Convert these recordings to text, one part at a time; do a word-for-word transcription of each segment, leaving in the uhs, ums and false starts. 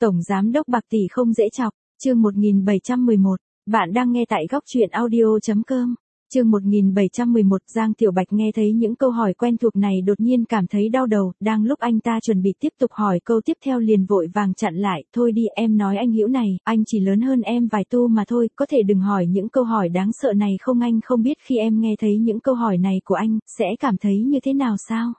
Tổng giám đốc bạc tỷ không dễ chọc, chương một nghìn bảy trăm mười một. Bạn đang nghe tại góc truyện audio chấm com. Chương một nghìn bảy trăm mười một. Giang Tiểu Bạch nghe thấy những câu hỏi quen thuộc này đột nhiên cảm thấy đau đầu, đang lúc anh ta chuẩn bị tiếp tục hỏi câu tiếp theo liền vội vàng chặn lại, thôi đi em nói anh Hữu này, anh chỉ lớn hơn em vài tu mà thôi, có thể đừng hỏi những câu hỏi đáng sợ này không, anh không biết khi em nghe thấy những câu hỏi này của anh, sẽ cảm thấy như thế nào sao?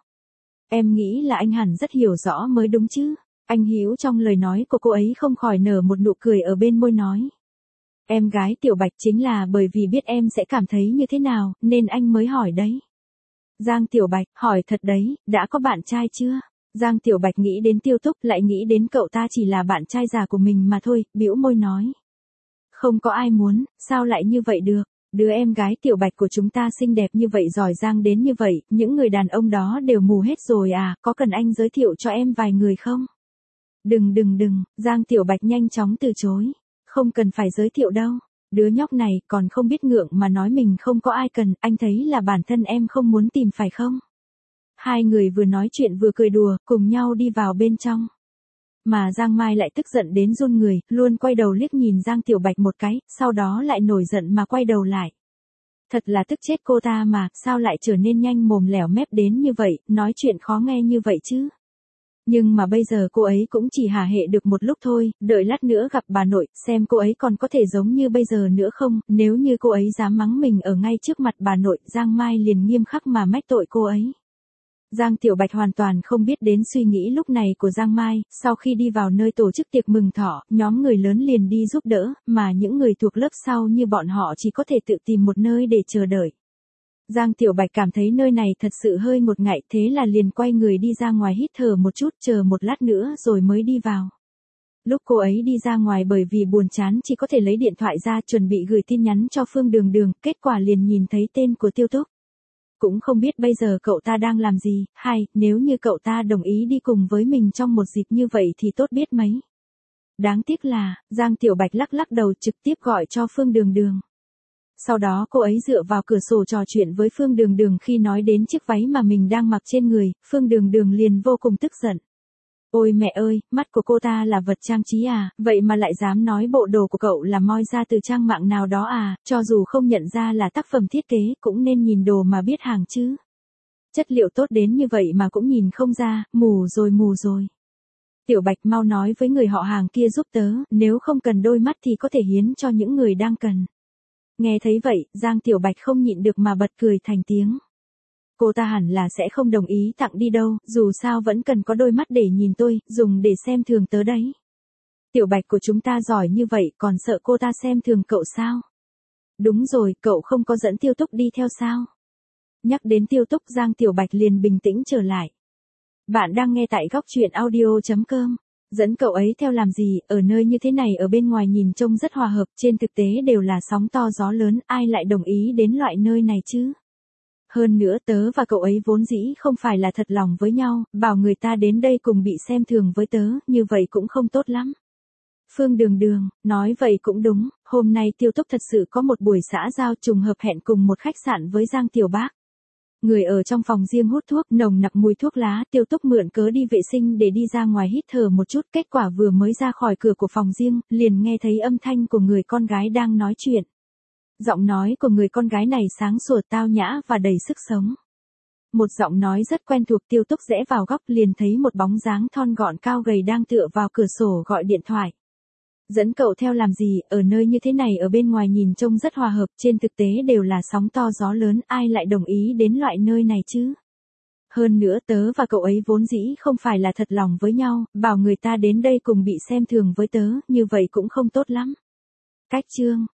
Em nghĩ là anh hẳn rất hiểu rõ mới đúng chứ. Anh Hữu trong lời nói của cô ấy không khỏi nở một nụ cười ở bên môi nói. Em gái Tiểu Bạch chính là bởi vì biết em sẽ cảm thấy như thế nào, nên anh mới hỏi đấy. Giang Tiểu Bạch, hỏi thật đấy, đã có bạn trai chưa? Giang Tiểu Bạch nghĩ đến Tiêu Túc lại nghĩ đến cậu ta chỉ là bạn trai già của mình mà thôi, bĩu môi nói. Không có ai muốn, sao lại như vậy được? Đứa em gái Tiểu Bạch của chúng ta xinh đẹp như vậy, giỏi giang đến như vậy, những người đàn ông đó đều mù hết rồi à, có cần anh giới thiệu cho em vài người không? Đừng đừng đừng, Giang Tiểu Bạch nhanh chóng từ chối. Không cần phải giới thiệu đâu. Đứa nhóc này còn không biết ngượng mà nói mình không có ai cần, anh thấy là bản thân em không muốn tìm phải không? Hai người vừa nói chuyện vừa cười đùa, cùng nhau đi vào bên trong. Mà Giang Mai lại tức giận đến run người, luôn quay đầu liếc nhìn Giang Tiểu Bạch một cái, sau đó lại nổi giận mà quay đầu lại. Thật là tức chết cô ta mà, sao lại trở nên nhanh mồm lẻo mép đến như vậy, nói chuyện khó nghe như vậy chứ? Nhưng mà bây giờ cô ấy cũng chỉ hả hệ được một lúc thôi, đợi lát nữa gặp bà nội, xem cô ấy còn có thể giống như bây giờ nữa không, nếu như cô ấy dám mắng mình ở ngay trước mặt bà nội, Giang Mai liền nghiêm khắc mà mách tội cô ấy. Giang Tiểu Bạch hoàn toàn không biết đến suy nghĩ lúc này của Giang Mai, sau khi đi vào nơi tổ chức tiệc mừng thọ, nhóm người lớn liền đi giúp đỡ, mà những người thuộc lớp sau như bọn họ chỉ có thể tự tìm một nơi để chờ đợi. Giang Tiểu Bạch cảm thấy nơi này thật sự hơi ngột ngại, thế là liền quay người đi ra ngoài hít thở một chút, chờ một lát nữa rồi mới đi vào. Lúc cô ấy đi ra ngoài bởi vì buồn chán chỉ có thể lấy điện thoại ra chuẩn bị gửi tin nhắn cho Phương Đường Đường, kết quả liền nhìn thấy tên của Tiêu Túc. Cũng không biết bây giờ cậu ta đang làm gì, hay, nếu như cậu ta đồng ý đi cùng với mình trong một dịp như vậy thì tốt biết mấy. Đáng tiếc là, Giang Tiểu Bạch lắc lắc đầu trực tiếp gọi cho Phương Đường Đường. Sau đó cô ấy dựa vào cửa sổ trò chuyện với Phương Đường Đường, khi nói đến chiếc váy mà mình đang mặc trên người, Phương Đường Đường liền vô cùng tức giận. Ôi mẹ ơi, mắt của cô ta là vật trang trí à, vậy mà lại dám nói bộ đồ của cậu là moi ra từ trang mạng nào đó à, cho dù không nhận ra là tác phẩm thiết kế cũng nên nhìn đồ mà biết hàng chứ. Chất liệu tốt đến như vậy mà cũng nhìn không ra, mù rồi mù rồi. Tiểu Bạch mau nói với người họ hàng kia giúp tớ, nếu không cần đôi mắt thì có thể hiến cho những người đang cần. Nghe thấy vậy, Giang Tiểu Bạch không nhịn được mà bật cười thành tiếng. Cô ta hẳn là sẽ không đồng ý tặng đi đâu, dù sao vẫn cần có đôi mắt để nhìn tôi, dùng để xem thường tớ đấy. Tiểu Bạch của chúng ta giỏi như vậy, còn sợ cô ta xem thường cậu sao? Đúng rồi, cậu không có dẫn Tiêu Túc đi theo sao? Nhắc đến Tiêu Túc, Giang Tiểu Bạch liền bình tĩnh trở lại. Bạn đang nghe tại góc truyện audio chấm com. Dẫn cậu ấy theo làm gì, ở nơi như thế này ở bên ngoài nhìn trông rất hòa hợp, trên thực tế đều là sóng to gió lớn, ai lại đồng ý đến loại nơi này chứ? Hơn nữa tớ và cậu ấy vốn dĩ không phải là thật lòng với nhau, bảo người ta đến đây cùng bị xem thường với tớ, như vậy cũng không tốt lắm. Phương Đường Đường, nói vậy cũng đúng, hôm nay Tiêu Túc thật sự có một buổi xã giao trùng hợp hẹn cùng một khách sạn với Giang Tiểu Bác. Người ở trong phòng riêng hút thuốc, nồng nặc mùi thuốc lá, Tiêu Túc mượn cớ đi vệ sinh để đi ra ngoài hít thở một chút, kết quả vừa mới ra khỏi cửa của phòng riêng, liền nghe thấy âm thanh của người con gái đang nói chuyện. Giọng nói của người con gái này sáng sủa tao nhã và đầy sức sống. Một giọng nói rất quen thuộc. Tiêu Túc rẽ vào góc liền thấy một bóng dáng thon gọn cao gầy đang tựa vào cửa sổ gọi điện thoại. Dẫn cậu theo làm gì, ở nơi như thế này ở bên ngoài nhìn trông rất hòa hợp, trên thực tế đều là sóng to gió lớn, ai lại đồng ý đến loại nơi này chứ? Hơn nữa tớ và cậu ấy vốn dĩ không phải là thật lòng với nhau, bảo người ta đến đây cùng bị xem thường với tớ, như vậy cũng không tốt lắm. Cách chương,